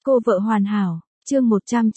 Cô vợ hoàn hảo, chương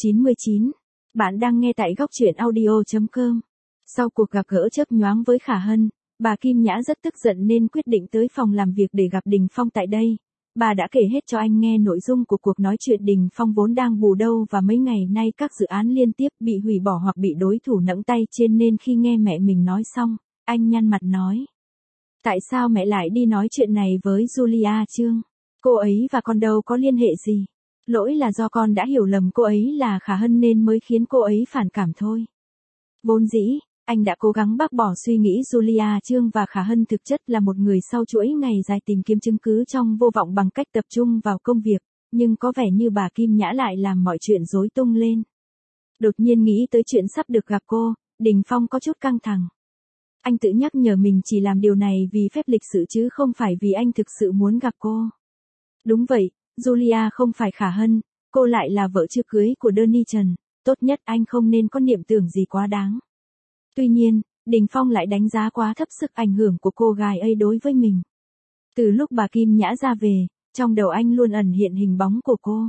199. Bạn đang nghe tại góc truyện audio.com. Sau cuộc gặp gỡ chớp nhoáng với Khả Hân, bà Kim Nhã rất tức giận nên quyết định tới phòng làm việc để gặp Đình Phong tại đây. Bà đã kể hết cho anh nghe nội dung của cuộc nói chuyện. Đình Phong vốn đang bù đầu và mấy ngày nay các dự án liên tiếp bị hủy bỏ hoặc bị đối thủ nẫng tay trên, nên khi nghe mẹ mình nói xong, anh nhăn mặt nói: Tại sao mẹ lại đi nói chuyện này với Julia Trương? Cô ấy và con đâu có liên hệ gì. Lỗi là do con đã hiểu lầm cô ấy là Khả Hân nên mới khiến cô ấy phản cảm thôi. Vốn dĩ, anh đã cố gắng bác bỏ suy nghĩ Julia Trương và Khả Hân thực chất là một người sau chuỗi ngày dài tìm kiếm chứng cứ trong vô vọng bằng cách tập trung vào công việc, nhưng có vẻ như bà Kim Nhã lại làm mọi chuyện rối tung lên. Đột nhiên nghĩ tới chuyện sắp được gặp cô, Đình Phong có chút căng thẳng. Anh tự nhắc nhở mình chỉ làm điều này vì phép lịch sự chứ không phải vì anh thực sự muốn gặp cô. Đúng vậy, Julia không phải Khả Hân, cô lại là vợ chưa cưới của Danny Trần, tốt nhất anh không nên có niệm tưởng gì quá đáng. Tuy nhiên, Đình Phong lại đánh giá quá thấp sức ảnh hưởng của cô gái ấy đối với mình. Từ lúc bà Kim Nhã ra về, trong đầu anh luôn ẩn hiện hình bóng của cô.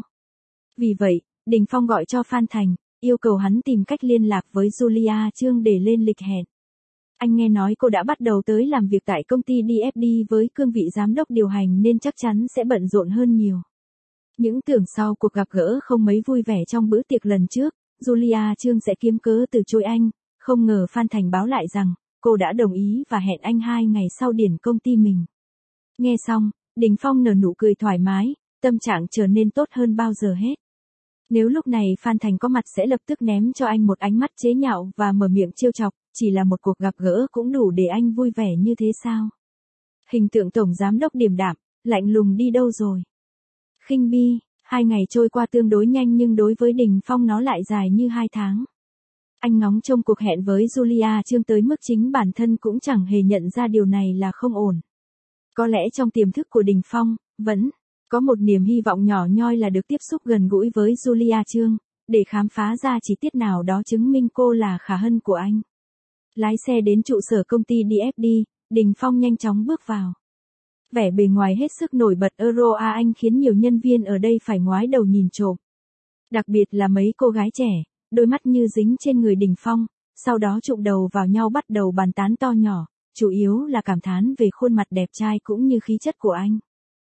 Vì vậy, Đình Phong gọi cho Phan Thành, yêu cầu hắn tìm cách liên lạc với Julia Trương để lên lịch hẹn. Anh nghe nói cô đã bắt đầu tới làm việc tại công ty DFD với cương vị giám đốc điều hành nên chắc chắn sẽ bận rộn hơn nhiều. Những tưởng sau cuộc gặp gỡ không mấy vui vẻ trong bữa tiệc lần trước, Julia Trương sẽ kiếm cớ từ chối anh, không ngờ Phan Thành báo lại rằng cô đã đồng ý và hẹn anh 2 ngày sau điển công ty mình. Nghe xong, Đình Phong nở nụ cười thoải mái, tâm trạng trở nên tốt hơn bao giờ hết. Nếu lúc này Phan Thành có mặt sẽ lập tức ném cho anh một ánh mắt chế nhạo và mở miệng trêu chọc, chỉ là một cuộc gặp gỡ cũng đủ để anh vui vẻ như thế sao? Hình tượng tổng giám đốc điềm đạm, lạnh lùng đi đâu rồi? Khinh bi, 2 ngày trôi qua tương đối nhanh nhưng đối với Đình Phong nó lại dài như 2 tháng. Anh ngóng trông cuộc hẹn với Julia Trương tới mức chính bản thân cũng chẳng hề nhận ra điều này là không ổn. Có lẽ trong tiềm thức của Đình Phong, vẫn có một niềm hy vọng nhỏ nhoi là được tiếp xúc gần gũi với Julia Trương, để khám phá ra chi tiết nào đó chứng minh cô là Khả Hân của anh. Lái xe đến trụ sở công ty DFD, Đình Phong nhanh chóng bước vào. Vẻ bề ngoài hết sức nổi bật Euro Anh khiến nhiều nhân viên ở đây phải ngoái đầu nhìn trộm. Đặc biệt là mấy cô gái trẻ, đôi mắt như dính trên người Đình Phong, sau đó chụm đầu vào nhau bắt đầu bàn tán to nhỏ, chủ yếu là cảm thán về khuôn mặt đẹp trai cũng như khí chất của anh.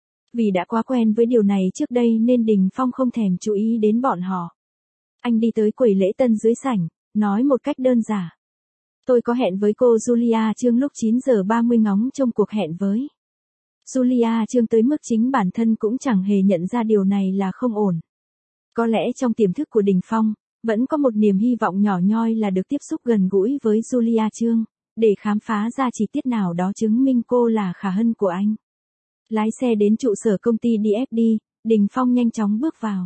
Vì đã quá quen với điều này trước đây nên Đình Phong không thèm chú ý đến bọn họ. Anh đi tới quầy lễ tân dưới sảnh, nói một cách đơn giản: Tôi có hẹn với cô Julia Trương lúc 9 giờ 30 ngóng trông cuộc hẹn với. Julia Trương tới mức chính bản thân cũng chẳng hề nhận ra điều này là không ổn. Có lẽ trong tiềm thức của Đình Phong, vẫn có một niềm hy vọng nhỏ nhoi là được tiếp xúc gần gũi với Julia Trương, để khám phá ra chi tiết nào đó chứng minh cô là Khả Hân của anh. Lái xe đến trụ sở công ty DFD, Đình Phong nhanh chóng bước vào.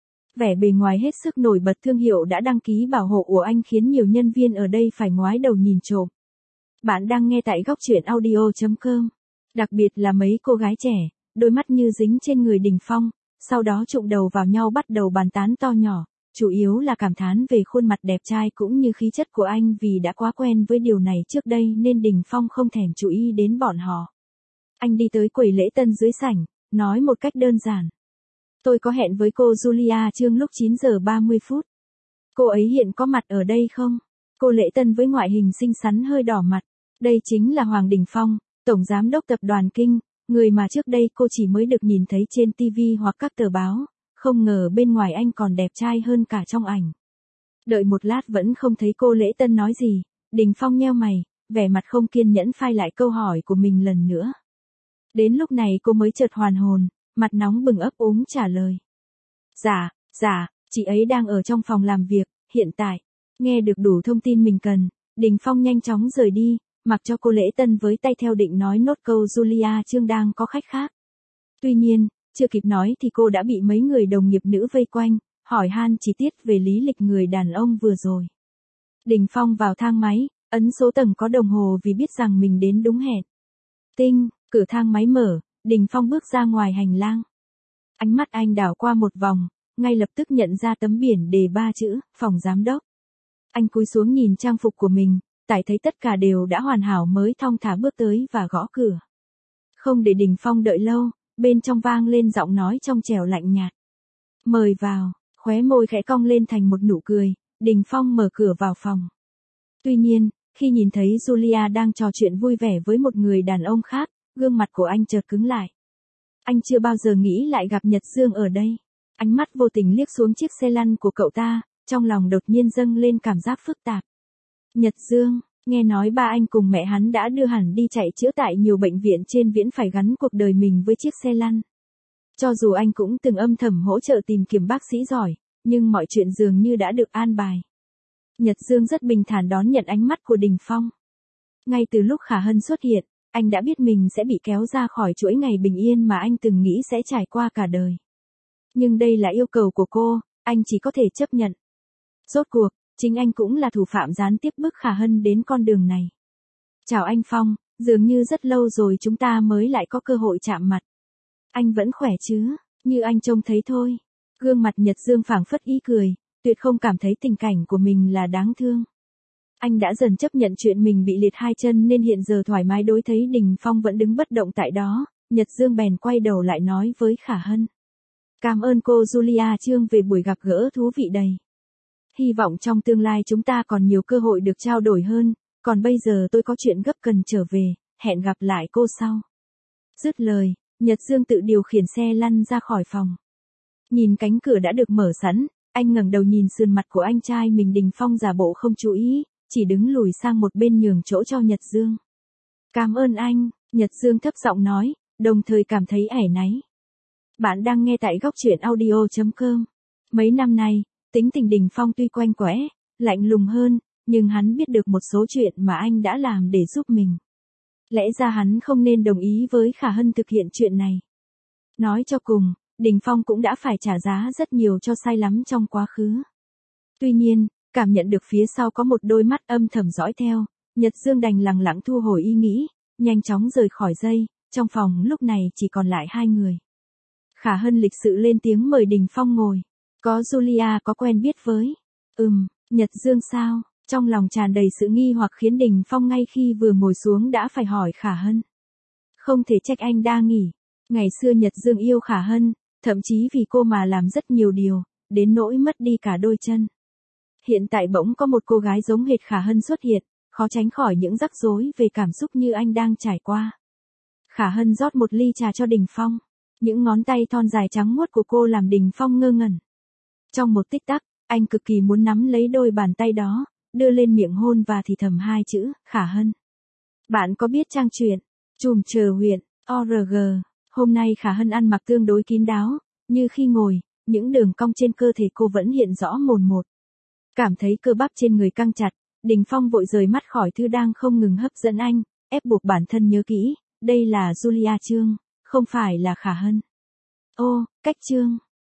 Vẻ bề ngoài hết sức nổi bật thương hiệu đã đăng ký bảo hộ của anh khiến nhiều nhân viên ở đây phải ngoái đầu nhìn trộm. Bạn đang nghe tại góc truyện audio.com. Đặc biệt là mấy cô gái trẻ, đôi mắt như dính trên người Đình Phong, sau đó chụm đầu vào nhau bắt đầu bàn tán to nhỏ, chủ yếu là cảm thán về khuôn mặt đẹp trai cũng như khí chất của anh. Vì đã quá quen với điều này trước đây nên Đình Phong không thèm chú ý đến bọn họ. Anh đi tới quầy lễ tân dưới sảnh, nói một cách đơn giản: Tôi có hẹn với cô Julia Trương lúc 9 giờ 30 phút. Cô ấy hiện có mặt ở đây không? Cô lễ tân với ngoại hình xinh xắn hơi đỏ mặt. Đây chính là Hoàng Đình Phong, tổng giám đốc tập đoàn Kinh, người mà trước đây cô chỉ mới được nhìn thấy trên TV hoặc các tờ báo, không ngờ bên ngoài anh còn đẹp trai hơn cả trong ảnh. Đợi một lát vẫn không thấy cô lễ tân nói gì, Đình Phong nheo mày, vẻ mặt không kiên nhẫn phai lại câu hỏi của mình lần nữa. Đến lúc này cô mới chợt hoàn hồn, mặt nóng bừng ấp úng trả lời: Dạ, chị ấy đang ở trong phòng làm việc, hiện tại. Nghe được đủ thông tin mình cần, Đình Phong nhanh chóng rời đi, mặc cho cô lễ tân với tay theo định nói nốt câu Julia Trương đang có khách khác. Tuy nhiên, chưa kịp nói thì cô đã bị mấy người đồng nghiệp nữ vây quanh, hỏi han chi tiết về lý lịch người đàn ông vừa rồi. Đình Phong vào thang máy, ấn số tầng có đồng hồ vì biết rằng mình đến đúng hẹn. Tinh, cửa thang máy mở, Đình Phong bước ra ngoài hành lang. Ánh mắt anh đảo qua một vòng, ngay lập tức nhận ra tấm biển đề 3 chữ, phòng giám đốc. Anh cúi xuống nhìn trang phục của mình, tại thấy tất cả đều đã hoàn hảo mới thong thả bước tới và gõ cửa. Không để Đình Phong đợi lâu, bên trong vang lên giọng nói trong trẻo lạnh nhạt. Mời vào, khóe môi khẽ cong lên thành một nụ cười, Đình Phong mở cửa vào phòng. Tuy nhiên, khi nhìn thấy Julia đang trò chuyện vui vẻ với một người đàn ông khác, gương mặt của anh chợt cứng lại. Anh chưa bao giờ nghĩ lại gặp Nhật Dương ở đây. Ánh mắt vô tình liếc xuống chiếc xe lăn của cậu ta, trong lòng đột nhiên dâng lên cảm giác phức tạp. Nhật Dương, nghe nói ba anh cùng mẹ hắn đã đưa hẳn đi chạy chữa tại nhiều bệnh viện trên Viễn phải gắn cuộc đời mình với chiếc xe lăn. Cho dù anh cũng từng âm thầm hỗ trợ tìm kiếm bác sĩ giỏi, nhưng mọi chuyện dường như đã được an bài. Nhật Dương rất bình thản đón nhận ánh mắt của Đình Phong. Ngay từ lúc Khả Hân xuất hiện, anh đã biết mình sẽ bị kéo ra khỏi chuỗi ngày bình yên mà anh từng nghĩ sẽ trải qua cả đời. Nhưng đây là yêu cầu của cô, anh chỉ có thể chấp nhận. Rốt cuộc, chính anh cũng là thủ phạm gián tiếp bức Khả Hân đến con đường này. Chào anh Phong, dường như rất lâu rồi chúng ta mới lại có cơ hội chạm mặt. Anh vẫn khỏe chứ, như anh trông thấy thôi. Gương mặt Nhật Dương phảng phất ý cười, tuyệt không cảm thấy tình cảnh của mình là đáng thương. Anh đã dần chấp nhận chuyện mình bị liệt hai chân nên hiện giờ thoải mái đối thấy Đình Phong vẫn đứng bất động tại đó, Nhật Dương bèn quay đầu lại nói với Khả Hân. Cảm ơn cô Julia Trương về buổi gặp gỡ thú vị đầy. Hy vọng trong tương lai chúng ta còn nhiều cơ hội được trao đổi hơn, còn bây giờ tôi có chuyện gấp cần trở về, hẹn gặp lại cô sau. Dứt lời, Nhật Dương tự điều khiển xe lăn ra khỏi phòng. Nhìn cánh cửa đã được mở sẵn, anh ngẩng đầu nhìn sườn mặt của anh trai mình. Đình Phong giả bộ không chú ý, chỉ đứng lùi sang một bên nhường chỗ cho Nhật Dương. Cảm ơn anh, Nhật Dương thấp giọng nói, đồng thời cảm thấy áy náy. Bạn đang nghe tại góc truyện audio.com. Mấy năm nay, tính tình Đình Phong tuy quanh quẽ, lạnh lùng hơn, nhưng hắn biết được một số chuyện mà anh đã làm để giúp mình. Lẽ ra hắn không nên đồng ý với Khả Hân thực hiện chuyện này. Nói cho cùng, Đình Phong cũng đã phải trả giá rất nhiều cho sai lắm trong quá khứ. Tuy nhiên, cảm nhận được phía sau có một đôi mắt âm thầm dõi theo, Nhật Dương đành lặng lặng thu hồi ý nghĩ, nhanh chóng rời khỏi dây, trong phòng lúc này chỉ còn lại hai người. Khả Hân lịch sự lên tiếng mời Đình Phong ngồi. Có Julia có quen biết với. Nhật Dương sao? Trong lòng tràn đầy sự nghi hoặc khiến Đình Phong ngay khi vừa ngồi xuống đã phải hỏi Khả Hân. Không thể trách anh đa nghỉ. Ngày xưa Nhật Dương yêu Khả Hân, thậm chí vì cô mà làm rất nhiều điều, đến nỗi mất đi cả đôi chân. Hiện tại bỗng có một cô gái giống hệt Khả Hân xuất hiện, khó tránh khỏi những rắc rối về cảm xúc như anh đang trải qua. Khả Hân rót một ly trà cho Đình Phong. Những ngón tay thon dài trắng muốt của cô làm Đình Phong ngơ ngẩn. Trong một tích tắc, anh cực kỳ muốn nắm lấy đôi bàn tay đó, đưa lên miệng hôn và thì thầm hai chữ, Khả Hân. Bạn có biết trang truyện, Trùm Chờ Huyện, ORG, hôm nay Khả Hân ăn mặc tương đối kín đáo, như khi ngồi, những đường cong trên cơ thể cô vẫn hiện rõ mồn một. Cảm thấy cơ bắp trên người căng chặt, Đình Phong vội rời mắt khỏi thứ đang không ngừng hấp dẫn anh, ép buộc bản thân nhớ kỹ, đây là Julia Trương, không phải là Khả Hân. Ô, cách Trương.